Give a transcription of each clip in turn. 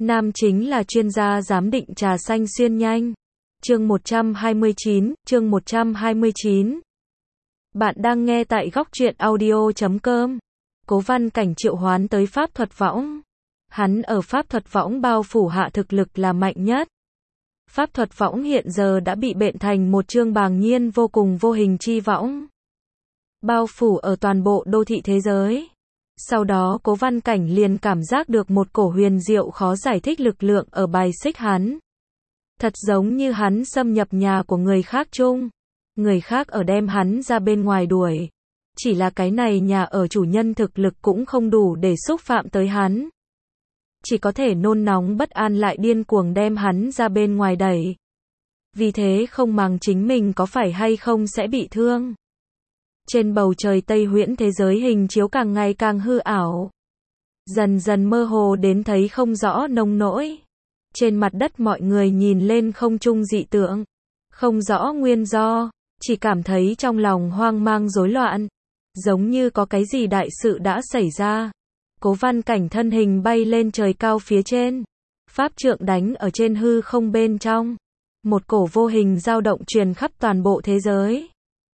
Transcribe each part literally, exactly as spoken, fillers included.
Nam chính là chuyên gia giám định trà xanh xuyên nhanh. Chương một trăm hai mươi chín, chương một trăm hai mươi chín. Bạn đang nghe tại góc truyện audio chấm com. Cố Văn Cảnh triệu hoán tới pháp thuật võng. Hắn ở pháp thuật võng bao phủ hạ thực lực là mạnh nhất. Pháp thuật võng hiện giờ đã bị bện thành một chương bàng nhiên vô cùng vô hình chi võng. Bao phủ ở toàn bộ đô thị thế giới. Sau đó Cố Văn Cảnh liền cảm giác được một cổ huyền diệu khó giải thích lực lượng ở bài xích hắn. Thật giống như hắn xâm nhập nhà của người khác chung. Người khác ở đem hắn ra bên ngoài đuổi. Chỉ là cái này nhà ở chủ nhân thực lực cũng không đủ để xúc phạm tới hắn. Chỉ có thể nôn nóng bất an lại điên cuồng đem hắn ra bên ngoài đẩy. Vì thế không màng chính mình có phải hay không sẽ bị thương. Trên bầu trời Tây Huyễn thế giới hình chiếu càng ngày càng hư ảo. Dần dần mơ hồ đến thấy không rõ nông nỗi. Trên mặt đất mọi người nhìn lên không trung dị tượng. Không rõ nguyên do, chỉ cảm thấy trong lòng hoang mang rối loạn. Giống như có cái gì đại sự đã xảy ra. Cố Văn Cảnh thân hình bay lên trời cao phía trên. Pháp trượng đánh ở trên hư không bên trong. Một cổ vô hình dao động truyền khắp toàn bộ thế giới.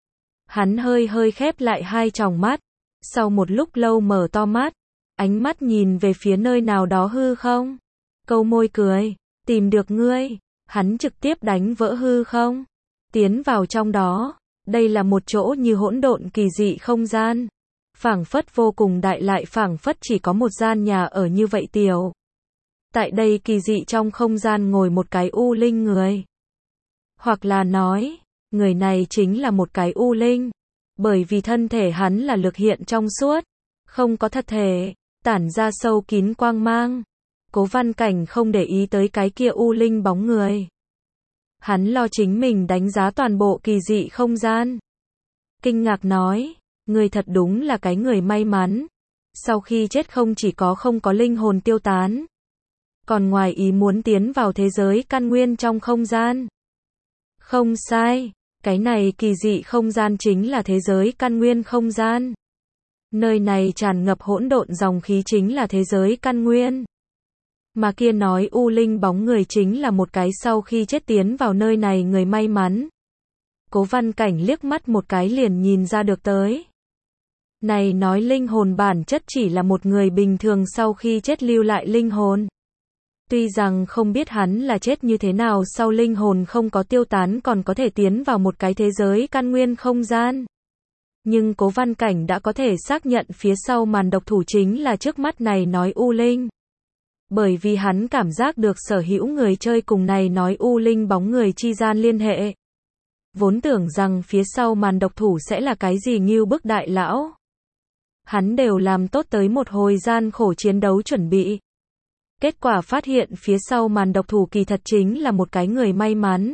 Hắn hơi hơi khép lại hai tròng mắt. Sau một lúc lâu mở to mắt. Ánh mắt nhìn về phía nơi nào đó hư không. Câu môi cười. Tìm được ngươi. Hắn trực tiếp đánh vỡ hư không. Tiến vào trong đó. Đây là một chỗ như hỗn độn kỳ dị không gian. Phảng phất vô cùng đại lại phảng phất chỉ có một gian nhà ở như vậy tiểu. Tại đây kỳ dị trong không gian ngồi một cái u linh người. Hoặc là nói, người này chính là một cái u linh. Bởi vì thân thể hắn là lực hiện trong suốt. Không có thật thể, tản ra sâu kín quang mang. Cố Văn Cảnh không để ý tới cái kia u linh bóng người. Hắn lo chính mình đánh giá toàn bộ kỳ dị không gian. Kinh ngạc nói, người thật đúng là cái người may mắn. Sau khi chết không chỉ có không có linh hồn tiêu tán. Còn ngoài ý muốn tiến vào thế giới căn nguyên trong không gian. Không sai, cái này kỳ dị không gian chính là thế giới căn nguyên không gian. Nơi này tràn ngập hỗn độn dòng khí chính là thế giới căn nguyên. Mà kia nói u linh bóng người chính là một cái sau khi chết tiến vào nơi này người may mắn. Cố Văn Cảnh liếc mắt một cái liền nhìn ra được tới. Này nói linh hồn bản chất chỉ là một người bình thường sau khi chết lưu lại linh hồn. Tuy rằng không biết hắn là chết như thế nào sau linh hồn không có tiêu tán còn có thể tiến vào một cái thế giới căn nguyên không gian. Nhưng Cố Văn Cảnh đã có thể xác nhận phía sau màn độc thủ chính là trước mắt này nói u linh. Bởi vì hắn cảm giác được sở hữu người chơi cùng này nói u linh bóng người chi gian liên hệ. Vốn tưởng rằng phía sau màn độc thủ sẽ là cái gì ngưu bức đại lão. Hắn đều làm tốt tới một hồi gian khổ chiến đấu chuẩn bị. Kết quả phát hiện phía sau màn độc thủ kỳ thật chính là một cái người may mắn.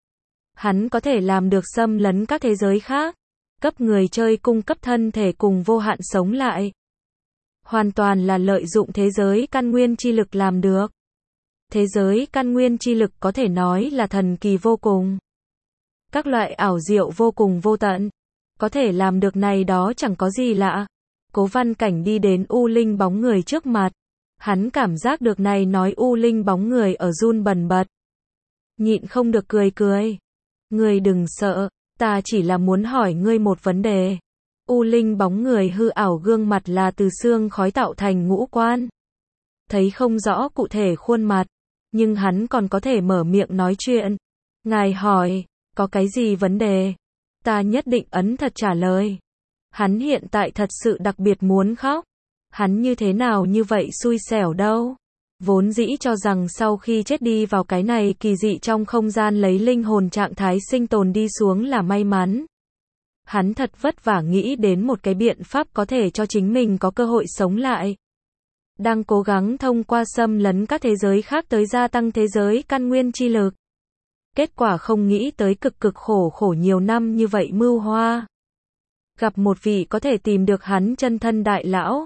Hắn có thể làm được xâm lấn các thế giới khác. Cấp người chơi cung cấp thân thể cùng vô hạn sống lại. Hoàn toàn là lợi dụng thế giới căn nguyên chi lực làm được. Thế giới căn nguyên chi lực có thể nói là thần kỳ vô cùng. Các loại ảo diệu vô cùng vô tận. Có thể làm được này đó chẳng có gì lạ. Cố Văn Cảnh đi đến u linh bóng người trước mặt. Hắn cảm giác được này nói u linh bóng người ở run bần bật. Nhịn không được cười cười. Ngươi đừng sợ, ta chỉ là muốn hỏi ngươi một vấn đề. U linh bóng người hư ảo gương mặt là từ xương khói tạo thành ngũ quan. Thấy không rõ cụ thể khuôn mặt, nhưng hắn còn có thể mở miệng nói chuyện. Ngài hỏi, có cái gì vấn đề? Ta nhất định ấn thật trả lời. Hắn hiện tại thật sự đặc biệt muốn khóc. Hắn như thế nào như vậy xui xẻo đâu. Vốn dĩ cho rằng sau khi chết đi vào cái này kỳ dị trong không gian lấy linh hồn trạng thái sinh tồn đi xuống là may mắn. Hắn thật vất vả nghĩ đến một cái biện pháp có thể cho chính mình có cơ hội sống lại. Đang cố gắng thông qua xâm lấn các thế giới khác tới gia tăng thế giới căn nguyên chi lực. Kết quả không nghĩ tới cực cực khổ khổ nhiều năm như vậy mưu hoa. Gặp một vị có thể tìm được hắn chân thân đại lão.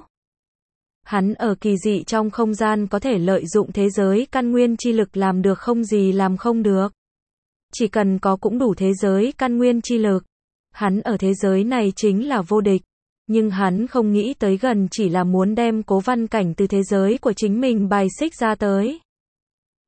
Hắn ở kỳ dị trong không gian có thể lợi dụng thế giới căn nguyên chi lực làm được không gì làm không được. Chỉ cần có cũng đủ thế giới căn nguyên chi lực. Hắn ở thế giới này chính là vô địch. Nhưng hắn không nghĩ tới gần chỉ là muốn đem Cố Văn Cảnh từ thế giới của chính mình bài xích ra tới.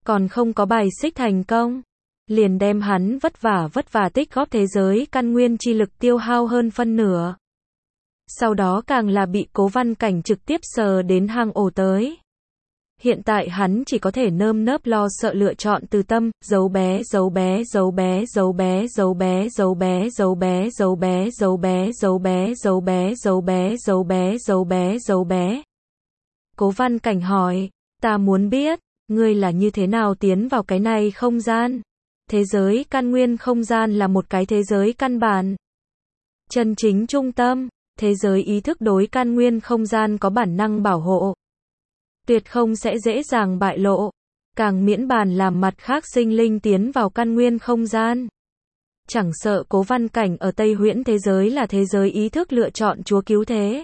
còn không có bài xích thành công, liền đem hắn vất vả vất vả tích góp thế giới căn nguyên chi lực tiêu hao hơn phân nửa. Sau đó càng là bị Cố Văn Cảnh trực tiếp sờ đến hang ổ tới. Hiện tại hắn chỉ có thể nơm nớp lo sợ lựa chọn từ tâm, dấu bé, dấu bé, dấu bé, dấu bé, dấu bé, dấu bé, dấu bé, dấu bé, dấu bé, dấu bé, dấu bé, dấu bé, dấu bé, dấu bé, dấu bé. Cố Văn Cảnh hỏi, ta muốn biết, ngươi là như thế nào tiến vào cái này không gian? Thế giới căn nguyên không gian là một cái thế giới căn bản. Chân chính trung tâm, thế giới ý thức đối căn nguyên không gian có bản năng bảo hộ. Tuyệt không sẽ dễ dàng bại lộ, càng miễn bàn làm mặt khác sinh linh tiến vào căn nguyên không gian. Chẳng sợ Cố Văn Cảnh ở Tây Huyễn thế giới là thế giới ý thức lựa chọn chúa cứu thế.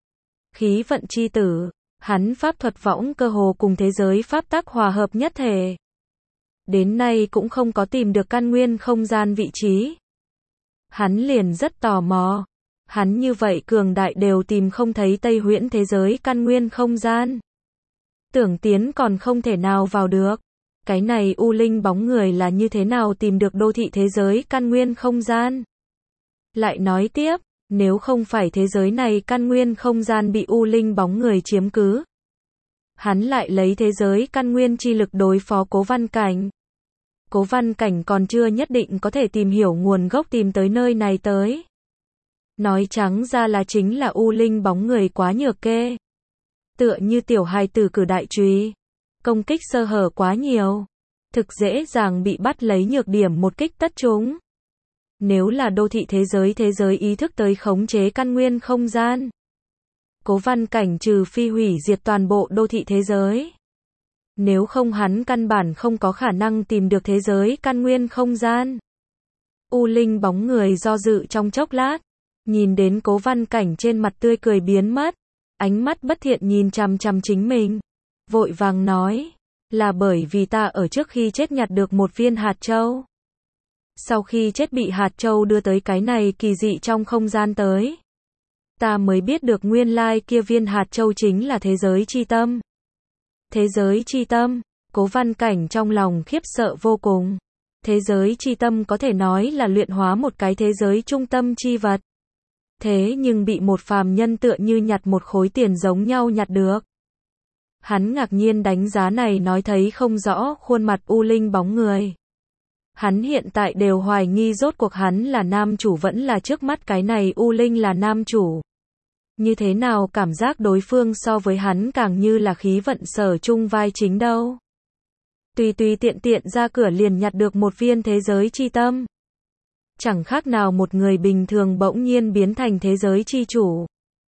Khí vận chi tử, hắn pháp thuật võng cơ hồ cùng thế giới pháp tắc hòa hợp nhất thể. Đến nay cũng không có tìm được căn nguyên không gian vị trí. Hắn liền rất tò mò. Hắn như vậy cường đại đều tìm không thấy Tây Huyễn thế giới căn nguyên không gian. Tưởng tiến còn không thể nào vào được. Cái này U Linh bóng người là như thế nào tìm được đô thị thế giới căn nguyên không gian? Lại nói tiếp, nếu không phải thế giới này căn nguyên không gian bị U Linh bóng người chiếm cứ, hắn lại lấy thế giới căn nguyên chi lực đối phó Cố Văn Cảnh. Cố Văn Cảnh còn chưa nhất định có thể tìm hiểu nguồn gốc tìm tới nơi này tới. Nói trắng ra là chính là U Linh bóng người quá nhược kê. Tựa như tiểu hài tử cử đại chùy, công kích sơ hở quá nhiều, thực dễ dàng bị bắt lấy nhược điểm một kích tất chúng. Nếu là đô thị thế giới thế giới ý thức tới khống chế căn nguyên không gian, Cố Văn Cảnh trừ phi hủy diệt toàn bộ đô thị thế giới. Nếu không hắn căn bản không có khả năng tìm được thế giới căn nguyên không gian. U Linh bóng người do dự trong chốc lát, nhìn đến Cố Văn Cảnh trên mặt tươi cười biến mất, ánh mắt bất thiện nhìn chằm chằm chính mình, vội vàng nói, là bởi vì ta ở trước khi chết nhặt được một viên hạt châu. Sau khi chết bị hạt châu đưa tới cái này kỳ dị trong không gian tới. Ta mới biết được nguyên lai kia viên hạt châu chính là thế giới chi tâm. Thế giới chi tâm, Cố Văn Cảnh trong lòng khiếp sợ vô cùng. Thế giới chi tâm có thể nói là luyện hóa một cái thế giới trung tâm chi vật. Thế nhưng bị một phàm nhân tựa như nhặt một khối tiền giống nhau nhặt được. Hắn ngạc nhiên đánh giá này nói thấy không rõ khuôn mặt U Linh bóng người. Hắn hiện tại đều hoài nghi rốt cuộc hắn là nam chủ vẫn là trước mắt cái này U Linh là nam chủ. Như thế nào cảm giác đối phương so với hắn càng như là khí vận sở chung vai chính đâu. Tùy tùy tiện tiện ra cửa liền nhặt được một viên thế giới chi tâm. Chẳng khác nào một người bình thường bỗng nhiên biến thành thế giới chi chủ.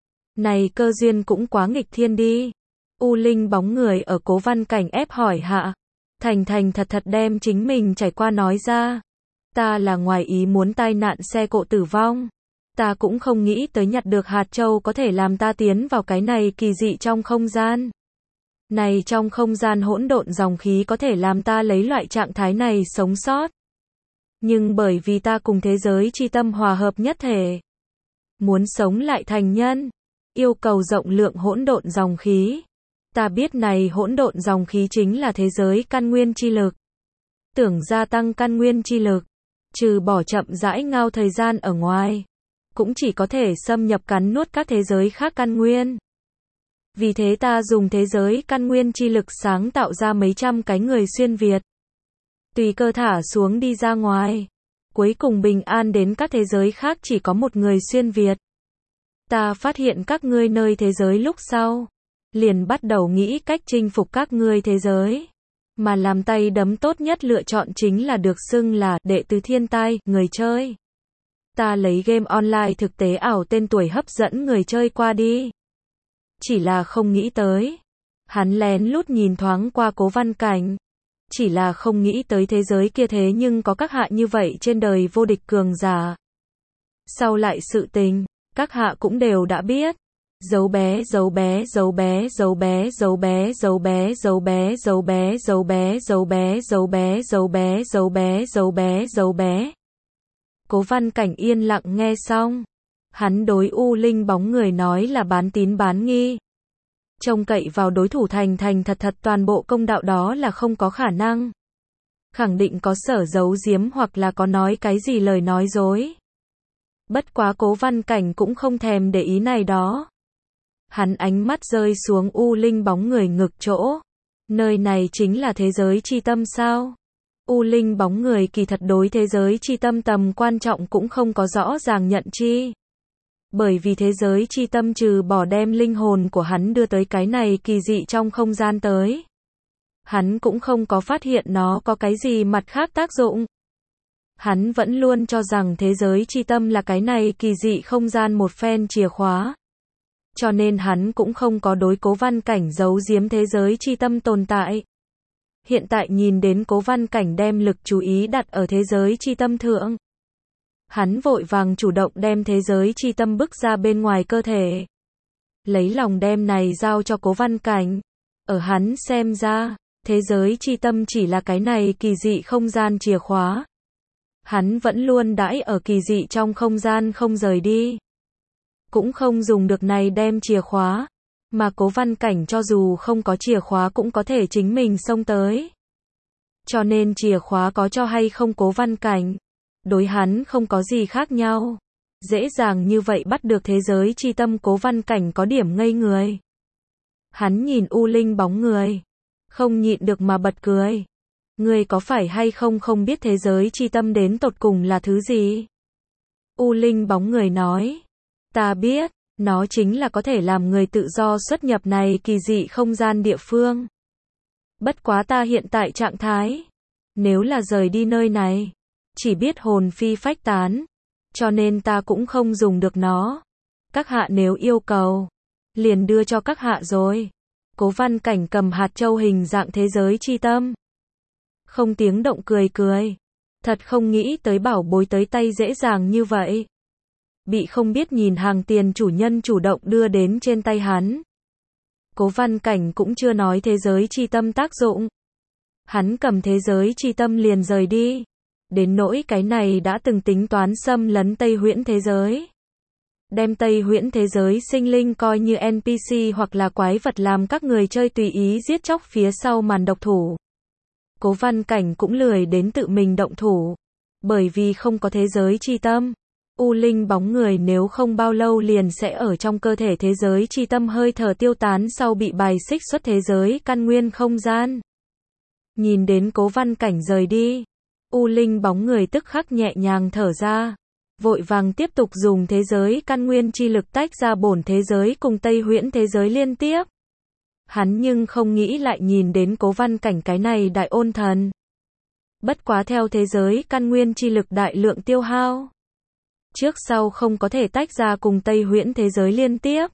Này cơ duyên cũng quá nghịch thiên đi. U Linh bóng người ở Cố Văn Cảnh ép hỏi hạ. Thành thành thật thật đem chính mình trải qua nói ra. Ta là ngoài ý muốn tai nạn xe cộ tử vong. Ta cũng không nghĩ tới nhặt được hạt châu có thể làm ta tiến vào cái này kỳ dị trong không gian. Này trong không gian hỗn độn dòng khí có thể làm ta lấy loại trạng thái này sống sót. Nhưng bởi vì ta cùng thế giới chi tâm hòa hợp nhất thể. Muốn sống lại thành nhân. Yêu cầu rộng lượng hỗn độn dòng khí. Ta biết này hỗn độn dòng khí chính là thế giới căn nguyên chi lực. Tưởng gia tăng căn nguyên chi lực. Trừ bỏ chậm rãi ngao thời gian ở ngoài. Cũng chỉ có thể xâm nhập cắn nuốt các thế giới khác căn nguyên. Vì thế ta dùng thế giới căn nguyên chi lực sáng tạo ra mấy trăm cái người xuyên Việt. Tùy cơ thả xuống đi ra ngoài. Cuối cùng bình an đến các thế giới khác chỉ có một người xuyên Việt. Ta phát hiện các ngươi nơi thế giới lúc sau. Liền bắt đầu nghĩ cách chinh phục các ngươi thế giới. Mà làm tay đấm tốt nhất lựa chọn chính là được xưng là đệ tứ thiên tai, người chơi. Ta lấy game online thực tế ảo tên tuổi hấp dẫn người chơi qua đi. Chỉ là không nghĩ tới. Hắn lén lút nhìn thoáng qua Cố Văn Cảnh. Chỉ là không nghĩ tới thế giới kia thế nhưng có các hạ như vậy trên đời vô địch cường giả. Sau lại sự tình, các hạ cũng đều đã biết. Dấu bé, dấu bé, dấu bé, dấu bé, dấu bé, dấu bé, dấu bé, dấu bé, dấu bé, dấu bé, dấu bé, dấu bé, dấu bé, dấu bé, dấu bé. Cố Văn Cảnh yên lặng nghe xong. Hắn đối U Linh bóng người nói là bán tín bán nghi. Trông cậy vào đối thủ thành thành thật thật toàn bộ công đạo đó là không có khả năng. Khẳng định có sở giấu giếm hoặc là có nói cái gì lời nói dối. Bất quá Cố Văn Cảnh cũng không thèm để ý này đó. Hắn ánh mắt rơi xuống U Linh bóng người ngực chỗ. Nơi này chính là thế giới chi tâm sao? U Linh bóng người kỳ thật đối thế giới chi tâm tầm quan trọng cũng không có rõ ràng nhận chi. Bởi vì thế giới chi tâm trừ bỏ đem linh hồn của hắn đưa tới cái này kỳ dị trong không gian tới. Hắn cũng không có phát hiện nó có cái gì mặt khác tác dụng. Hắn vẫn luôn cho rằng thế giới chi tâm là cái này kỳ dị không gian một phen chìa khóa. Cho nên hắn cũng không có đối Cố Văn Cảnh giấu giếm thế giới chi tâm tồn tại. Hiện tại nhìn đến Cố Văn Cảnh đem lực chú ý đặt ở thế giới chi tâm thượng. Hắn vội vàng chủ động đem thế giới chi tâm bức ra bên ngoài cơ thể. Lấy lòng đem này giao cho Cố Văn Cảnh. Ở hắn xem ra, thế giới chi tâm chỉ là cái này kỳ dị không gian chìa khóa. Hắn vẫn luôn đãi ở kỳ dị trong không gian không rời đi. Cũng không dùng được này đem chìa khóa. Mà Cố Văn Cảnh cho dù không có chìa khóa cũng có thể chính mình xông tới. Cho nên chìa khóa có cho hay không Cố Văn Cảnh, đối hắn không có gì khác nhau. Dễ dàng như vậy bắt được thế giới chi tâm Cố Văn Cảnh có điểm ngây người. Hắn nhìn U Linh bóng người. Không nhịn được mà bật cười. Ngươi có phải hay không không biết thế giới chi tâm đến tột cùng là thứ gì? U Linh bóng người nói. Ta biết, nó chính là có thể làm người tự do xuất nhập này kỳ dị không gian địa phương. Bất quá ta hiện tại trạng thái. Nếu là rời đi nơi này, chỉ biết hồn phi phách tán. Cho nên ta cũng không dùng được nó. Các hạ nếu yêu cầu, liền đưa cho các hạ rồi. Cố Văn Cảnh cầm hạt châu hình dạng thế giới chi tâm. Không tiếng động cười cười. Thật không nghĩ tới bảo bối tới tay dễ dàng như vậy. Bị không biết nhìn hàng tiền chủ nhân chủ động đưa đến trên tay hắn. Cố Văn Cảnh cũng chưa nói thế giới chi tâm tác dụng. Hắn cầm thế giới chi tâm liền rời đi. Đến nỗi cái này đã từng tính toán xâm lấn Tây Huyễn thế giới. Đem Tây Huyễn thế giới sinh linh coi như en pê xê hoặc là quái vật làm các người chơi tùy ý giết chóc phía sau màn độc thủ. Cố Văn Cảnh cũng lười đến tự mình động thủ. Bởi vì không có thế giới chi tâm. U Linh bóng người nếu không bao lâu liền sẽ ở trong cơ thể thế giới chi tâm hơi thở tiêu tán sau bị bài xích xuất thế giới căn nguyên không gian. Nhìn đến Cố Văn Cảnh rời đi. U Linh bóng người tức khắc nhẹ nhàng thở ra. Vội vàng tiếp tục dùng thế giới căn nguyên chi lực tách ra bổn thế giới cùng Tây Huyễn thế giới liên tiếp. Hắn nhưng không nghĩ lại nhìn đến Cố Văn Cảnh cái này đại ôn thần. Bất quá theo thế giới căn nguyên chi lực đại lượng tiêu hao. Trước sau không có thể tách ra cùng Tây Huyễn thế giới liên tiếp.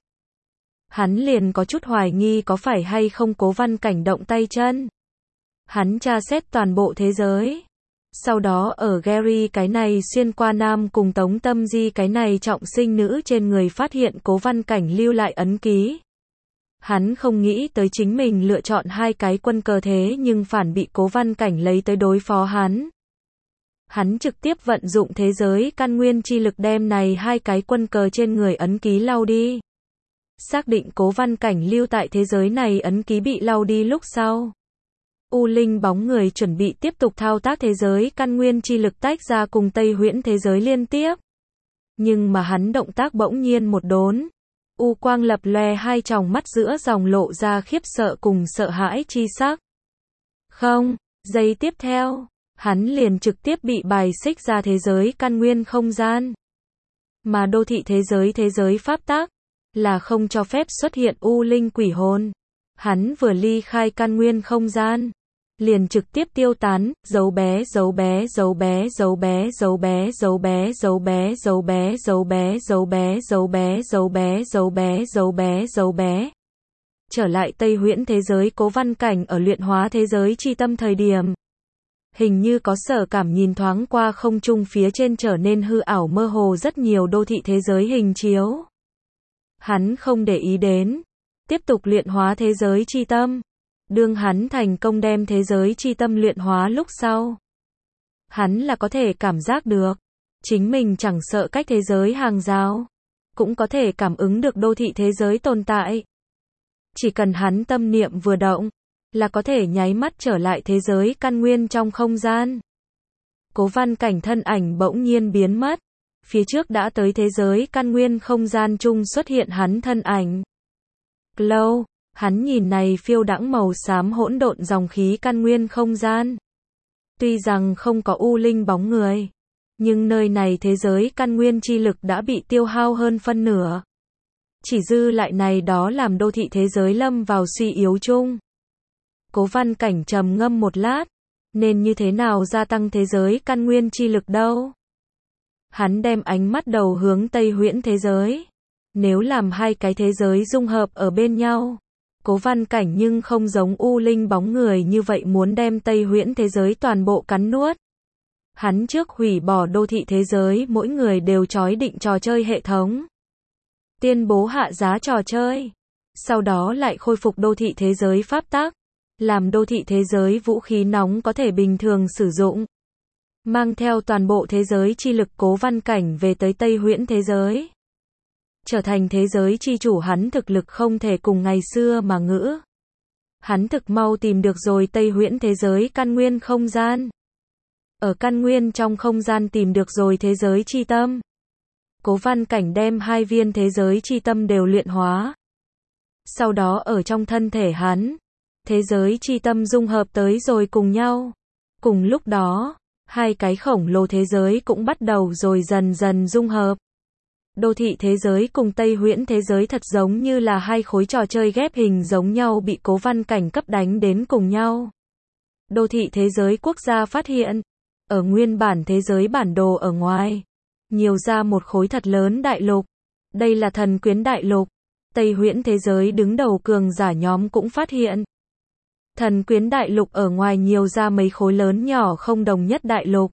Hắn liền có chút hoài nghi có phải hay không Cố Văn Cảnh động tay chân. Hắn tra xét toàn bộ thế giới. Sau đó ở Gary cái này xuyên qua nam cùng Tống Tâm Di cái này trọng sinh nữ trên người phát hiện Cố Văn Cảnh lưu lại ấn ký. Hắn không nghĩ tới chính mình lựa chọn hai cái quân cờ thế nhưng phản bị Cố Văn Cảnh lấy tới đối phó hắn. Hắn trực tiếp vận dụng thế giới căn nguyên chi lực đem này hai cái quân cờ trên người ấn ký lau đi. Xác định Cố Văn Cảnh lưu tại thế giới này ấn ký bị lau đi lúc sau. U Linh bóng người chuẩn bị tiếp tục thao tác thế giới căn nguyên chi lực tách ra cùng Tây Huyễn thế giới liên tiếp. Nhưng mà hắn động tác bỗng nhiên một đốn. U quang lập lòe hai tròng mắt giữa dòng lộ ra khiếp sợ cùng sợ hãi chi sắc. Không, giây tiếp theo, hắn liền trực tiếp bị bài xích ra thế giới căn nguyên không gian. Mà đô thị thế giới thế giới pháp tắc là không cho phép xuất hiện U Linh quỷ hồn. Hắn vừa ly khai căn nguyên không gian, liền trực tiếp tiêu tán, dấu bé dấu bé dấu bé dấu bé dấu bé dấu bé dấu bé dấu bé dấu bé dấu bé dấu bé dấu bé dấu bé dấu bé dấu bé. Trở lại Tây Huyễn thế giới Cố Văn Cảnh ở luyện hóa thế giới chi tâm thời điểm. Hình như có sở cảm nhìn thoáng qua không trung phía trên trở nên hư ảo mơ hồ rất nhiều đô thị thế giới hình chiếu. Hắn không để ý đến. Tiếp tục luyện hóa thế giới chi tâm. Đương hắn thành công đem thế giới chi tâm luyện hóa lúc sau. Hắn là có thể cảm giác được. Chính mình chẳng sợ cách thế giới hàng rào. Cũng có thể cảm ứng được đô thị thế giới tồn tại. Chỉ cần hắn tâm niệm vừa động, là có thể nháy mắt trở lại thế giới căn nguyên trong không gian. Cố Văn Cảnh thân ảnh bỗng nhiên biến mất. Phía trước đã tới thế giới căn nguyên không gian chung xuất hiện hắn thân ảnh. Glow, hắn nhìn này phiêu đãng màu xám hỗn độn dòng khí căn nguyên không gian. Tuy rằng không có u linh bóng người, nhưng nơi này thế giới căn nguyên chi lực đã bị tiêu hao hơn phân nửa. Chỉ dư lại này đó làm đô thị thế giới lâm vào suy yếu chung. Cố Văn Cảnh trầm ngâm một lát, nên như thế nào gia tăng thế giới căn nguyên chi lực đâu? Hắn đem ánh mắt đầu hướng Tây Huyễn thế giới. Nếu làm hai cái thế giới dung hợp ở bên nhau, Cố Văn Cảnh nhưng không giống u linh bóng người như vậy muốn đem Tây Huyễn thế giới toàn bộ cắn nuốt. Hắn trước hủy bỏ đô thị thế giới mỗi người đều trói định trò chơi hệ thống. Tuyên bố hạ giá trò chơi. Sau đó lại khôi phục đô thị thế giới pháp tắc. Làm đô thị thế giới vũ khí nóng có thể bình thường sử dụng. Mang theo toàn bộ thế giới chi lực Cố Văn Cảnh về tới Tây Huyễn thế giới. Trở thành thế giới chi chủ hắn thực lực không thể cùng ngày xưa mà ngữ. Hắn thực mau tìm được rồi Tây Huyễn thế giới căn nguyên không gian. Ở căn nguyên trong không gian tìm được rồi thế giới chi tâm. Cố Văn Cảnh đem hai viên thế giới chi tâm đều luyện hóa. Sau đó ở trong thân thể hắn, thế giới chi tâm dung hợp tới rồi cùng nhau. Cùng lúc đó, hai cái khổng lồ thế giới cũng bắt đầu rồi dần dần dung hợp. Đô thị thế giới cùng Tây Huyễn thế giới thật giống như là hai khối trò chơi ghép hình giống nhau bị Cố Văn Cảnh cấp đánh đến cùng nhau. Đô thị thế giới quốc gia phát hiện, ở nguyên bản thế giới bản đồ ở ngoài, nhiều ra một khối thật lớn đại lục. Đây là Thần Quyến đại lục. Tây Huyễn thế giới đứng đầu cường giả nhóm cũng phát hiện. Thần Quyến đại lục ở ngoài nhiều ra mấy khối lớn nhỏ không đồng nhất đại lục.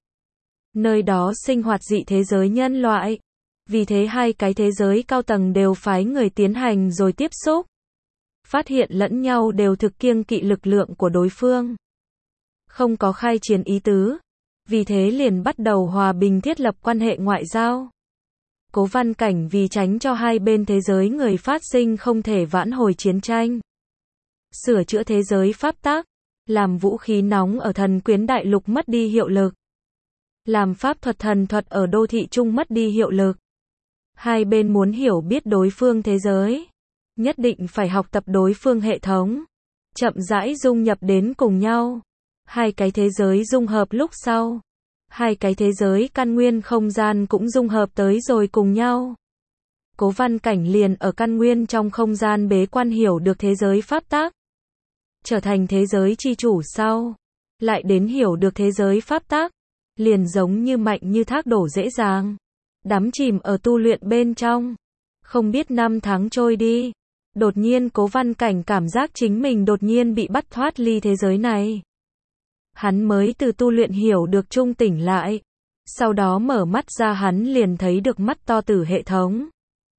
Nơi đó sinh hoạt dị thế giới nhân loại. Vì thế hai cái thế giới cao tầng đều phái người tiến hành rồi tiếp xúc. Phát hiện lẫn nhau đều thực kiêng kỵ lực lượng của đối phương. Không có khai chiến ý tứ. Vì thế liền bắt đầu hòa bình thiết lập quan hệ ngoại giao. Cố Văn Cảnh vì tránh cho hai bên thế giới người phát sinh không thể vãn hồi chiến tranh. Sửa chữa thế giới pháp tắc. Làm vũ khí nóng ở Thần Quyến đại lục mất đi hiệu lực. Làm pháp thuật thần thuật ở đô thị trung mất đi hiệu lực. Hai bên muốn hiểu biết đối phương thế giới. Nhất định phải học tập đối phương hệ thống. Chậm rãi dung nhập đến cùng nhau. Hai cái thế giới dung hợp lúc sau. Hai cái thế giới căn nguyên không gian cũng dung hợp tới rồi cùng nhau. Cố Văn Cảnh liền ở căn nguyên trong không gian bế quan hiểu được thế giới pháp tắc. Trở thành thế giới chi chủ sau. Lại đến hiểu được thế giới pháp tắc. Liền giống như mạnh như thác đổ dễ dàng. Đắm chìm ở tu luyện bên trong. Không biết năm tháng trôi đi. Đột nhiên Cố Văn Cảnh cảm giác chính mình đột nhiên bị bắt thoát ly thế giới này. Hắn mới từ tu luyện hiểu được trung tỉnh lại. Sau đó mở mắt ra hắn liền thấy được mắt to tử hệ thống.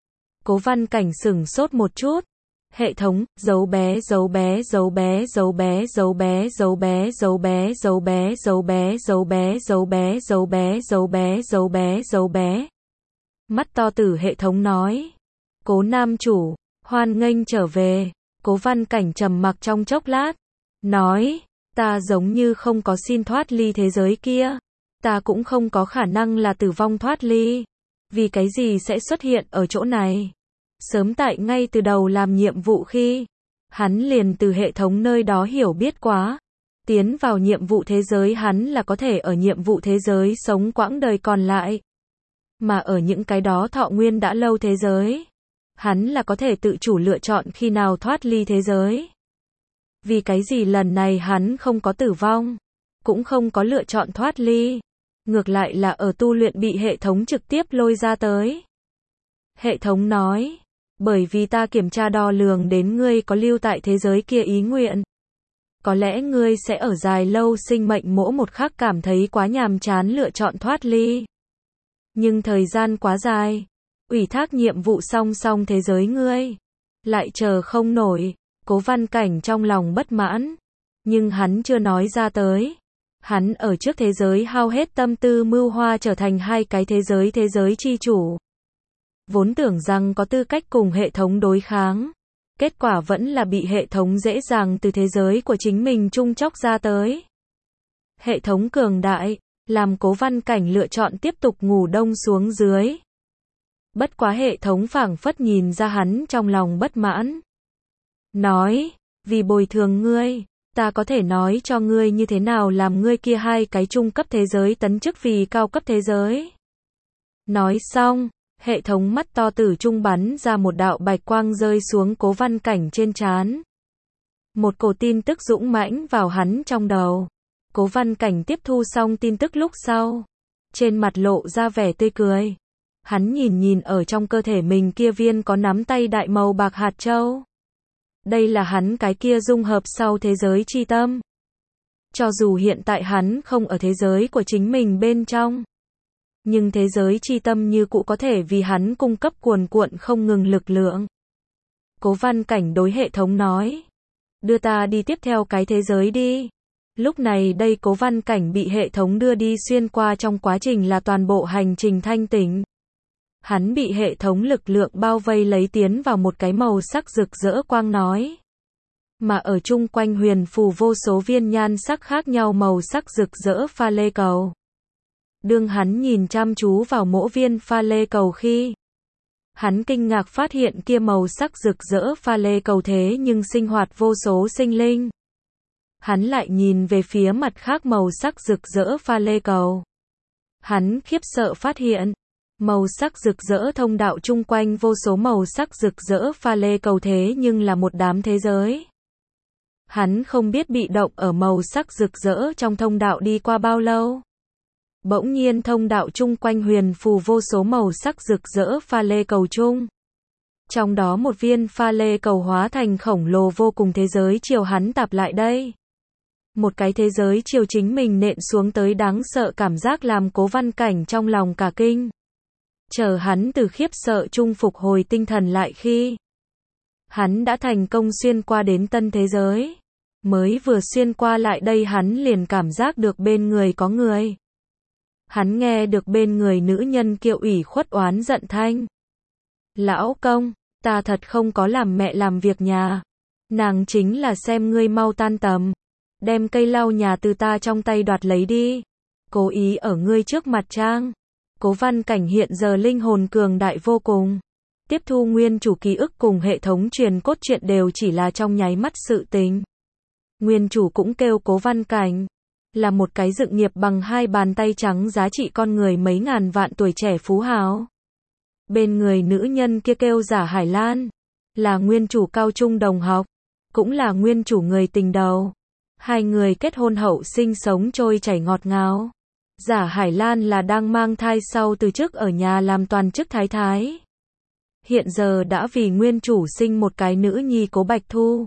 Cố Văn Cảnh sửng sốt một chút. Hệ thống, dấu bé, dấu bé, dấu bé, dấu bé, dấu bé, dấu bé, dấu bé, dấu bé, dấu bé, dấu bé, dấu bé, dấu bé, dấu bé, dấu bé, dấu bé. Mắt to tử hệ thống nói. Cố nam chủ, hoan nghênh trở về. Cố Văn Cảnh trầm mặc trong chốc lát. Nói, ta giống như không có xin thoát ly thế giới kia. Ta cũng không có khả năng là tử vong thoát ly. Vì cái gì sẽ xuất hiện ở chỗ này? Sớm tại ngay từ đầu làm nhiệm vụ khi, hắn liền từ hệ thống nơi đó hiểu biết quá. Tiến vào nhiệm vụ thế giới hắn là có thể ở nhiệm vụ thế giới sống quãng đời còn lại. Mà ở những cái đó thọ nguyên đã lâu thế giới, hắn là có thể tự chủ lựa chọn khi nào thoát ly thế giới. Vì cái gì lần này hắn không có tử vong, cũng không có lựa chọn thoát ly. Ngược lại là ở tu luyện bị hệ thống trực tiếp lôi ra tới. Hệ thống nói, bởi vì ta kiểm tra đo lường đến ngươi có lưu tại thế giới kia ý nguyện. Có lẽ ngươi sẽ ở dài lâu sinh mệnh mỗi một khắc cảm thấy quá nhàm chán lựa chọn thoát ly. Nhưng thời gian quá dài, ủy thác nhiệm vụ song song thế giới ngươi, lại chờ không nổi. Cố Văn Cảnh trong lòng bất mãn, nhưng hắn chưa nói ra tới. Hắn ở trước thế giới hao hết tâm tư mưu hoa trở thành hai cái thế giới thế giới chi chủ. Vốn tưởng rằng có tư cách cùng hệ thống đối kháng. Kết quả vẫn là bị hệ thống dễ dàng từ thế giới của chính mình trung chóc ra tới. Hệ thống cường đại, làm Cố Văn Cảnh lựa chọn tiếp tục ngủ đông xuống dưới. Bất quá hệ thống phảng phất nhìn ra hắn trong lòng bất mãn. Nói, vì bồi thường ngươi, ta có thể nói cho ngươi như thế nào làm ngươi kia hai cái trung cấp thế giới tấn chức vì cao cấp thế giới. Nói xong, hệ thống mắt to tử trung bắn ra một đạo bạch quang rơi xuống Cố Văn Cảnh trên trán. Một cổ tin tức dũng mãnh vào hắn trong đầu. Cố Văn Cảnh tiếp thu xong tin tức lúc sau, trên mặt lộ ra vẻ tươi cười. Hắn nhìn nhìn ở trong cơ thể mình kia viên có nắm tay đại màu bạc hạt châu. Đây là hắn cái kia dung hợp sau thế giới chi tâm. Cho dù hiện tại hắn không ở thế giới của chính mình bên trong, nhưng thế giới chi tâm như cũ có thể vì hắn cung cấp cuồn cuộn không ngừng lực lượng. Cố Văn Cảnh đối hệ thống nói, đưa ta đi tiếp theo cái thế giới đi. Lúc này đây Cố Văn Cảnh bị hệ thống đưa đi xuyên qua trong quá trình là toàn bộ hành trình thanh tỉnh. Hắn bị hệ thống lực lượng bao vây lấy tiến vào một cái màu sắc rực rỡ quang nói. Mà ở chung quanh huyền phù vô số viên nhan sắc khác nhau màu sắc rực rỡ pha lê cầu. Đương hắn nhìn chăm chú vào mỗi viên pha lê cầu khi, hắn kinh ngạc phát hiện kia màu sắc rực rỡ pha lê cầu thế nhưng sinh hoạt vô số sinh linh. Hắn lại nhìn về phía mặt khác màu sắc rực rỡ pha lê cầu. Hắn khiếp sợ phát hiện, màu sắc rực rỡ thông đạo chung quanh vô số màu sắc rực rỡ pha lê cầu thế nhưng là một đám thế giới. Hắn không biết bị động ở màu sắc rực rỡ trong thông đạo đi qua bao lâu. Bỗng nhiên thông đạo chung quanh huyền phù vô số màu sắc rực rỡ pha lê cầu chung. Trong đó một viên pha lê cầu hóa thành khổng lồ vô cùng thế giới chiều hắn tạp lại đây. Một cái thế giới chiều chính mình nện xuống tới đáng sợ cảm giác làm Cố Văn Cảnh trong lòng cả kinh. Chờ hắn từ khiếp sợ trung phục hồi tinh thần lại khi hắn đã thành công xuyên qua đến tân thế giới. Mới vừa xuyên qua lại đây hắn liền cảm giác được bên người có người. Hắn nghe được bên người nữ nhân kêu ủy khuất oán giận thanh. Lão công, ta thật không có làm mẹ làm việc nhà. Nàng chính là xem ngươi mau tan tầm. Đem cây lau nhà từ ta trong tay đoạt lấy đi. Cố ý ở ngươi trước mặt trang. Cố Văn Cảnh hiện giờ linh hồn cường đại vô cùng. Tiếp thu nguyên chủ ký ức cùng hệ thống truyền cốt truyện đều chỉ là trong nháy mắt sự tình. Nguyên chủ cũng kêu Cố Văn Cảnh. Là một cái dựng nghiệp bằng hai bàn tay trắng giá trị con người mấy ngàn vạn tuổi trẻ phú hào. Bên người nữ nhân kia kêu Giả Hải Lan. Là nguyên chủ cao trung đồng học. Cũng là nguyên chủ người tình đầu. Hai người kết hôn hậu sinh sống trôi chảy ngọt ngào. Giả Hải Lan là đang mang thai sau từ chức ở nhà làm toàn chức thái thái. Hiện giờ đã vì nguyên chủ sinh một cái nữ nhi Cố Bạch Thu.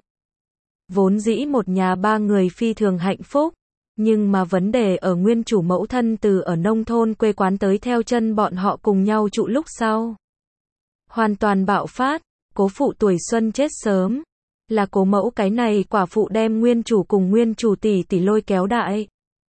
Vốn dĩ một nhà ba người phi thường hạnh phúc. Nhưng mà vấn đề ở nguyên chủ mẫu thân từ ở nông thôn quê quán tới theo chân bọn họ cùng nhau trụ lúc sau. Hoàn toàn bạo phát, Cố phụ tuổi xuân chết sớm. Là Cố mẫu cái này quả phụ đem nguyên chủ cùng nguyên chủ tỷ tỷ lôi kéo đại.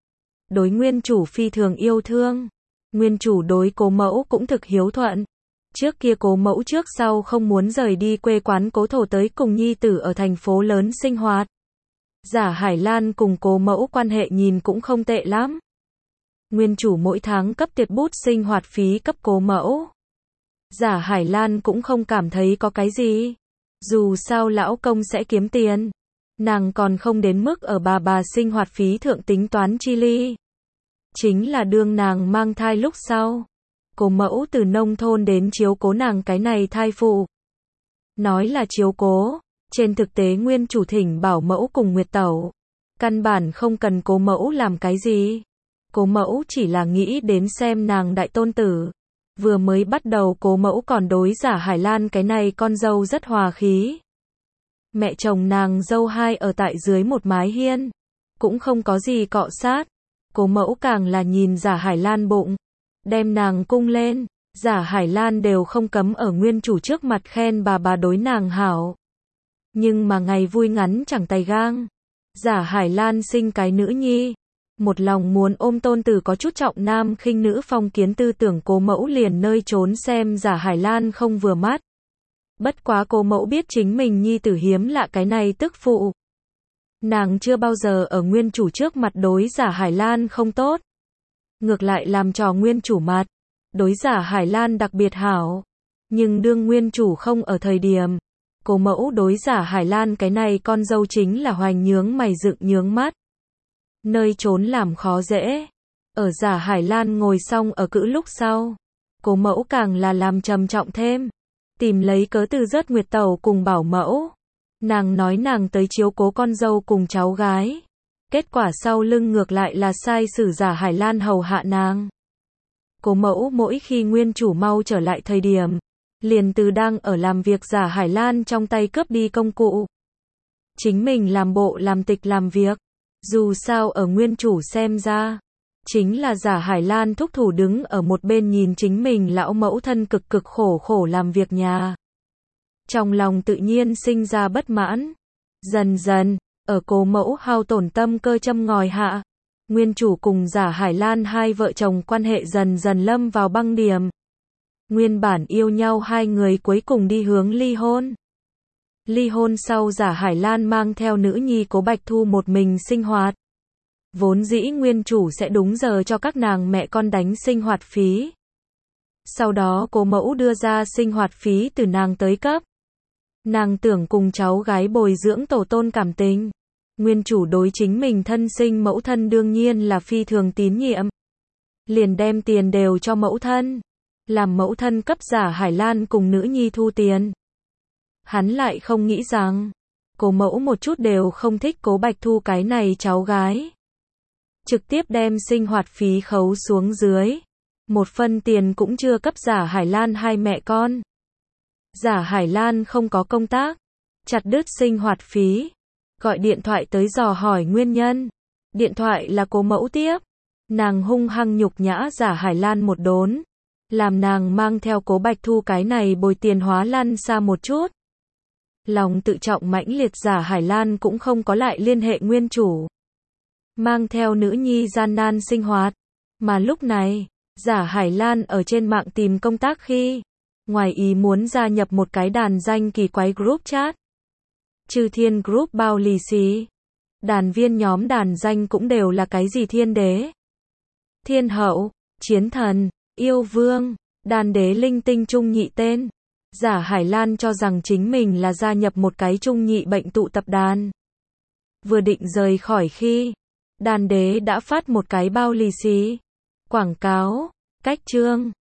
Đối nguyên chủ phi thường yêu thương. Nguyên chủ đối Cố mẫu cũng thực hiếu thuận. Trước kia Cố mẫu trước sau không muốn rời đi quê quán Cố thổ tới cùng nhi tử ở thành phố lớn sinh hoạt. Giả Hải Lan cùng Cố mẫu quan hệ nhìn cũng không tệ lắm. Nguyên chủ mỗi tháng cấp tiệt bút sinh hoạt phí cấp Cố mẫu. Giả Hải Lan cũng không cảm thấy có cái gì. Dù sao lão công sẽ kiếm tiền. Nàng còn không đến mức ở bà bà sinh hoạt phí thượng tính toán chi ly. Chính là đương nàng mang thai lúc sau. Cố mẫu từ nông thôn đến chiếu cố nàng cái này thai phụ. Nói là chiếu cố. Trên thực tế nguyên chủ thỉnh bảo mẫu cùng Nguyệt Tẩu. Căn bản không cần Cố mẫu làm cái gì. Cố mẫu chỉ là nghĩ đến xem nàng đại tôn tử. Vừa mới bắt đầu Cố mẫu còn đối Giả Hải Lan cái này con dâu rất hòa khí. Mẹ chồng nàng dâu hai ở tại dưới một mái hiên. Cũng không có gì cọ sát. Cố mẫu càng là nhìn Giả Hải Lan bụng. Đem nàng cung lên. Giả Hải Lan đều không cấm ở nguyên chủ trước mặt khen bà bà đối nàng hảo. Nhưng mà ngày vui ngắn chẳng tay gang. Giả Hải Lan sinh cái nữ nhi. Một lòng muốn ôm tôn tử có chút trọng nam khinh nữ phong kiến tư tưởng Cố mẫu liền nơi trốn xem Giả Hải Lan không vừa mắt. Bất quá Cố Mẫu biết chính mình nhi tử hiếm lạ cái này tức phụ. Nàng chưa bao giờ ở nguyên chủ trước mặt đối Giả Hải Lan không tốt. Ngược lại làm trò nguyên chủ mặt. Đối Giả Hải Lan đặc biệt hảo. Nhưng đương nguyên chủ không ở thời điểm. Cố Mẫu đối Giả Hải Lan cái này con dâu chính là hoành nhướng mày dựng nhướng mắt. Nơi trốn làm khó dễ. Ở Giả Hải Lan ngồi xong ở cữ lúc sau. Cố Mẫu càng là làm trầm trọng thêm. Tìm lấy cớ từ rớt Nguyệt Tẩu cùng bảo mẫu. Nàng nói nàng tới chiếu cố con dâu cùng cháu gái. Kết quả sau lưng ngược lại là sai sử Giả Hải Lan hầu hạ nàng. Cố Mẫu mỗi khi nguyên chủ mau trở lại thời điểm. Liền từ đang ở làm việc Giả Hải Lan trong tay cướp đi công cụ. Chính mình làm bộ làm tịch làm việc. Dù sao ở nguyên chủ xem ra. Chính là Giả Hải Lan thúc thủ đứng ở một bên nhìn chính mình lão mẫu thân cực cực khổ khổ làm việc nhà. Trong lòng tự nhiên sinh ra bất mãn. Dần dần, ở Cố Mẫu hao tổn tâm cơ châm ngòi hạ. Nguyên chủ cùng Giả Hải Lan hai vợ chồng quan hệ dần dần lâm vào băng điểm. Nguyên bản yêu nhau hai người cuối cùng đi hướng ly hôn. Ly hôn sau Giả Hải Lan mang theo nữ nhi Cố Bạch Thu một mình sinh hoạt. Vốn dĩ nguyên chủ sẽ đúng giờ cho các nàng mẹ con đánh sinh hoạt phí. Sau đó Cố Mẫu đưa ra sinh hoạt phí từ nàng tới cấp. Nàng tưởng cùng cháu gái bồi dưỡng tổ tôn cảm tình. Nguyên chủ đối chính mình thân sinh mẫu thân đương nhiên là phi thường tín nhiệm. Liền đem tiền đều cho mẫu thân. Làm mẫu thân cấp Giả Hải Lan cùng nữ nhi thu tiền. Hắn lại không nghĩ rằng, Cố Mẫu một chút đều không thích Cố Bạch Thu cái này cháu gái. Trực tiếp đem sinh hoạt phí khấu xuống dưới. Một phân tiền cũng chưa cấp Giả Hải Lan hai mẹ con. Giả Hải Lan không có công tác. Chặt đứt sinh hoạt phí. Gọi điện thoại tới dò hỏi nguyên nhân. Điện thoại là Cố Mẫu tiếp. Nàng hung hăng nhục nhã Giả Hải Lan một đốn. Làm nàng mang theo Cố Bạch Thu cái này bồi tiền hóa lăn xa một chút. Lòng tự trọng mãnh liệt Giả Hải Lan cũng không có lại liên hệ nguyên chủ. Mang theo nữ nhi gian nan sinh hoạt. Mà lúc này, Giả Hải Lan ở trên mạng tìm công tác khi, ngoài ý muốn gia nhập một cái đàn danh kỳ quái group chat. Chư Thiên Group bao lì xì. Đàn viên nhóm đàn danh cũng đều là cái gì thiên đế, thiên hậu, chiến thần, yêu vương, đàn đế linh tinh trung nhị tên. Giả Hải Lan cho rằng chính mình là gia nhập một cái trung nhị bệnh tụ tập đàn. Vừa định rời khỏi khi, đàn đế đã phát một cái bao lì xì. Quảng cáo, cách chương.